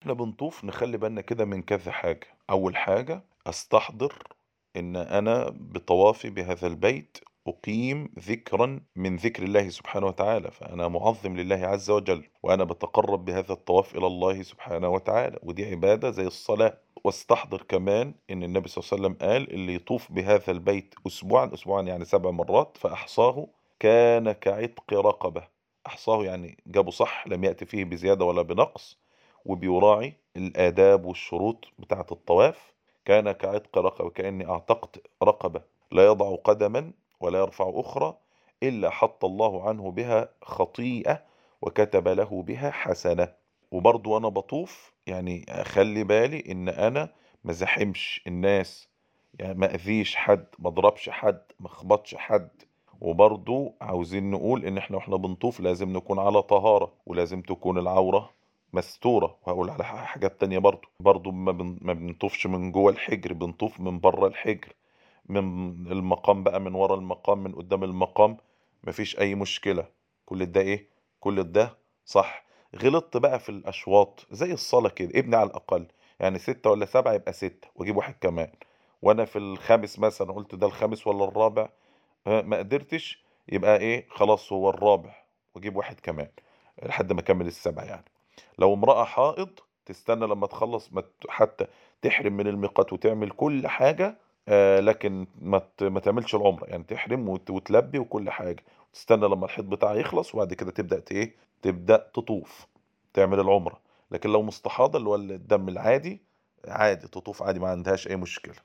واحنا بنطوف نخلي بالنا كده من كذا حاجة. أول حاجة أستحضر إن أنا بطوافي بهذا البيت أقيم ذكرا من ذكر الله سبحانه وتعالى، فأنا معظم لله عز وجل، وأنا بتقرب بهذا الطواف إلى الله سبحانه وتعالى، ودي عبادة زي الصلاة. واستحضر كمان إن النبي صلى الله عليه وسلم قال اللي يطوف بهذا البيت أسبوعا، أسبوعا يعني 7 مرات، فأحصاه كان كعتق رقبة. أحصاه يعني جابه صح، لم يأتي فيه بزيادة ولا بنقص، وبيراعي الآداب والشروط بتاعة الطواف. كان كعتق رقبة، كأني أعتقت رقبة، لا يضع قدما ولا يرفع أخرى إلا حط الله عنه بها خطيئة وكتب له بها حسنة. وبرضو وأنا بطوف يعني أخلي بالي إن أنا ما زحمش الناس، يعني ما أذيش حد، ما اضربش حد، ما اخبطش حد. وبرضو عاوزين نقول إن إحنا وإحنا بنطوف لازم نكون على طهارة، ولازم تكون العورة مستورة. وهقول على حاجات تانية برضو ما بنطوفش من جوه الحجر، بنطوف من بره الحجر، من المقام بقى، من ورا المقام، من قدام المقام، مفيش أي مشكلة. كل ده إيه؟ كل ده صح. غلطت بقى في الأشواط زي الصلاة كده، ابني على الأقل يعني 6 ولا 7 يبقى 6 وأجيب واحد كمان. وأنا في الخامس مثلا قلت ده الخامس ولا الرابع، ما قدرتش، يبقى إيه، خلاص هو الرابع وأجيب واحد كمان لحد ما أكمل ال7 يعني. لو امرأة حائض تستنى لما تخلص، حتى تحرم من الميقات وتعمل كل حاجة، لكن ما تعملش العمرة، يعني تحرم وتلبي وكل حاجة، وتستنى لما الحيض بتاعها يخلص، وبعد كده تبدأ ايه، تبدأ تطوف، تعمل العمرة. لكن لو مستحاضة اللي هو الدم العادي، عادي تطوف عادي، ما عندهاش أي مشكلة.